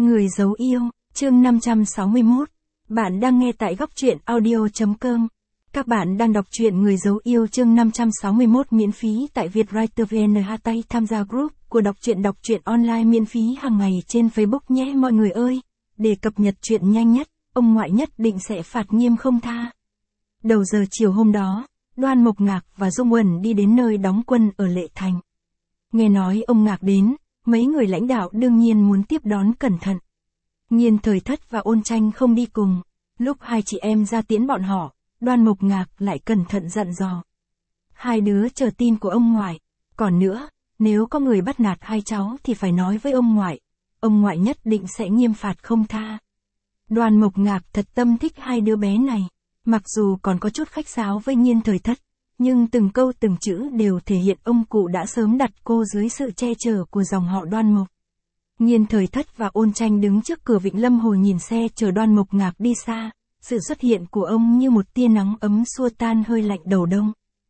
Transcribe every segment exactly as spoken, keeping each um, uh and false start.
Người giấu yêu, chương năm trăm sáu mươi mốt. Bạn đang nghe tại góc truyện audio chấm com. Các bạn đang đọc truyện Người giấu yêu chương năm trăm sáu mươi mốt miễn phí tại Vietwriter vê en. Tay tham gia group của đọc truyện đọc truyện online miễn phí hàng ngày trên Facebook nhé mọi người ơi. Để cập nhật truyện nhanh nhất, ông ngoại nhất định sẽ phạt nghiêm không tha. Đầu giờ chiều hôm đó, Đoan Mộc Ngạc và Dung Uẩn đi đến nơi đóng quân ở Lệ Thành. Nghe nói ông Ngạc đến, mấy người lãnh đạo đương nhiên muốn tiếp đón cẩn thận. Nhiên Thời Thất và Ôn Tranh không đi cùng. Lúc hai chị em ra tiễn bọn họ, Đoan Mộc Ngạc lại cẩn thận dặn dò. Hai đứa chờ tin của ông ngoại. Còn nữa, nếu có người bắt nạt hai cháu thì phải nói với ông ngoại. Ông ngoại nhất định sẽ nghiêm phạt không tha. Đoan Mộc Ngạc thật tâm thích hai đứa bé này. Mặc dù còn có chút khách sáo với Nhiên Thời Thất, nhưng từng câu từng chữ đều thể hiện ông cụ đã sớm đặt cô dưới sự che chở của dòng họ Đoan Mộc. Nhiên Thời Thất và Ôn Tranh đứng trước cửa Vịnh Lâm Hồ nhìn xe chờ Đoan Mộc Ngạc đi xa, sự xuất hiện của ông như một tia nắng ấm xua tan hơi lạnh đầu đông.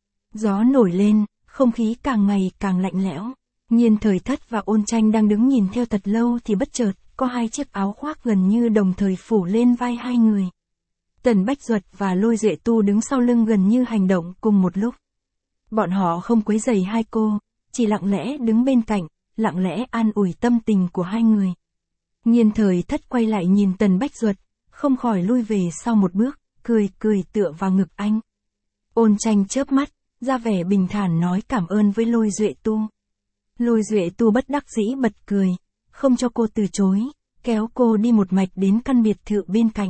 Gió nổi lên, không khí càng ngày càng lạnh lẽo. Nhiên Thời Thất và Ôn Tranh đang đứng nhìn theo thật lâu thì bất chợt, có hai chiếc áo khoác gần như đồng thời phủ lên vai hai người. Tần Bách Duật và Lôi Duệ Tu đứng sau lưng gần như hành động cùng một lúc. Bọn họ không quấy rầy hai cô, chỉ lặng lẽ đứng bên cạnh, lặng lẽ an ủi tâm tình của hai người. Nhiên Thời Thất quay lại nhìn Tần Bách Duật, không khỏi lui về sau một bước, cười cười tựa vào ngực anh. Ôn Tranh chớp mắt, ra vẻ bình thản nói cảm ơn với Lôi Duệ Tu. Lôi Duệ Tu bất đắc dĩ bật cười, không cho cô từ chối, kéo cô đi một mạch đến căn biệt thự bên cạnh.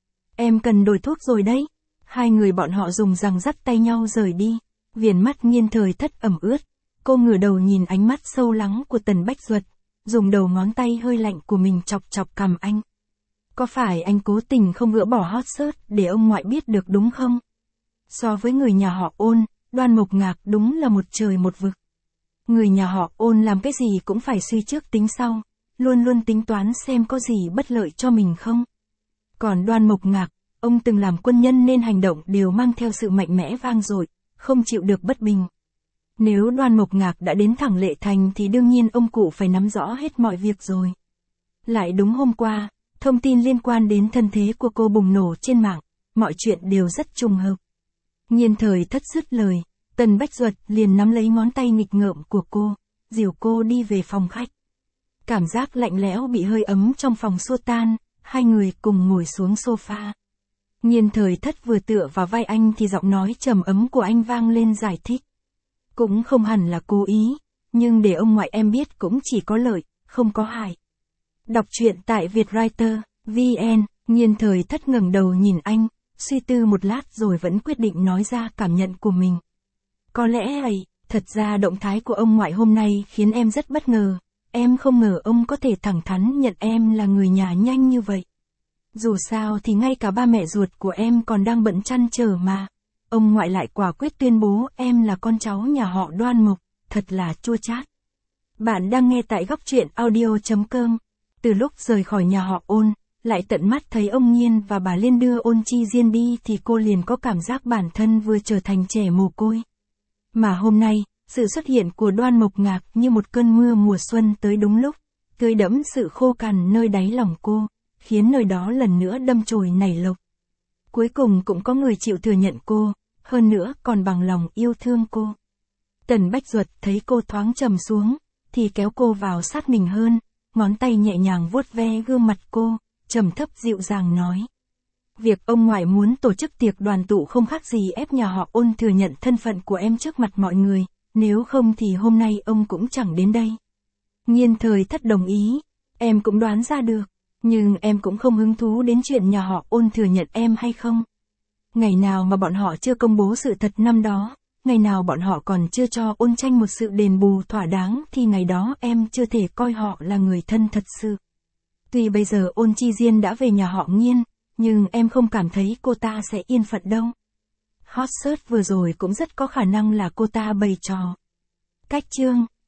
Em cần đổi thuốc rồi đấy. Hai người bọn họ dùng rằng dắt tay nhau rời đi. Viền mắt Nhiên Thời Thất ẩm ướt. Cô ngửa đầu nhìn ánh mắt sâu lắng của Tần Bách Duật, dùng đầu ngón tay hơi lạnh của mình chọc chọc cằm anh. Có phải anh cố tình không gỡ bỏ hot search để ông ngoại biết được đúng không? So với người nhà họ Ôn, Đoan Mộc Ngạc đúng là một trời một vực. Người nhà họ Ôn làm cái gì cũng phải suy trước tính sau, luôn luôn tính toán xem có gì bất lợi cho mình không. Còn Đoan Mộc Ngạc, ông từng làm quân nhân nên hành động đều mang theo sự mạnh mẽ vang dội, không chịu được bất bình. Nếu Đoan Mộc Ngạc đã đến thẳng Lệ Thành thì đương nhiên ông cụ phải nắm rõ hết mọi việc rồi. Lại đúng hôm qua, thông tin liên quan đến thân thế của cô bùng nổ trên mạng, mọi chuyện đều rất trùng hợp. Nhiên Thời Thất dứt lời, Tần Bách Duật liền nắm lấy ngón tay nghịch ngợm của cô, dìu cô đi về phòng khách. Cảm giác lạnh lẽo bị hơi ấm trong phòng xua tan. Hai người cùng ngồi xuống sofa. Nhiên Thời Thất vừa tựa vào vai anh thì giọng nói trầm ấm của anh vang lên giải thích. Cũng không hẳn là cố ý, nhưng để ông ngoại em biết cũng chỉ có lợi, không có hại. Đọc truyện tại Vietwriter vê en. Nhiên Thời Thất ngẩng đầu nhìn anh, suy tư một lát rồi vẫn quyết định nói ra cảm nhận của mình. Có lẽ ấy, thật ra động thái của ông ngoại hôm nay khiến em rất bất ngờ. Em không ngờ ông có thể thẳng thắn nhận em là người nhà nhanh như vậy. Dù sao thì ngay cả ba mẹ ruột của em còn đang bận chăn trở mà. Ông ngoại lại quả quyết tuyên bố em là con cháu nhà họ Đoan Mộc, thật là chua chát. Bạn đang nghe tại góc truyện audio chấm com. Từ lúc rời khỏi nhà họ Ôn, lại tận mắt thấy ông Nhiên và bà Liên đưa Ôn Chi Diên đi thì cô liền có cảm giác bản thân vừa trở thành trẻ mồ côi. Mà hôm nay, sự xuất hiện của Đoan Mộc Ngạc như một cơn mưa mùa xuân tới đúng lúc, tưới đẫm sự khô cằn nơi đáy lòng cô, khiến nơi đó lần nữa đâm chồi nảy lộc. Cuối cùng cũng có người chịu thừa nhận cô, hơn nữa còn bằng lòng yêu thương cô. Tần Bách Duật thấy cô thoáng trầm xuống, thì kéo cô vào sát mình hơn, ngón tay nhẹ nhàng vuốt ve gương mặt cô, trầm thấp dịu dàng nói. Việc ông ngoại muốn tổ chức tiệc đoàn tụ không khác gì ép nhà họ Ôn thừa nhận thân phận của em trước mặt mọi người. Nếu không thì hôm nay ông cũng chẳng đến đây. Nhiên Thời Thất đồng ý. Em cũng đoán ra được. Nhưng em cũng không hứng thú đến chuyện nhà họ Ôn thừa nhận em hay không. Ngày nào mà bọn họ chưa công bố sự thật năm đó, ngày nào bọn họ còn chưa cho Ôn Tranh một sự đền bù thỏa đáng thì ngày đó em chưa thể coi họ là người thân thật sự. Tuy bây giờ Ôn Chi Diên đã về nhà họ Nhiên, nhưng em không cảm thấy cô ta sẽ yên phận đâu. Hot search vừa rồi cũng rất có khả năng là cô ta bày trò. Cách chương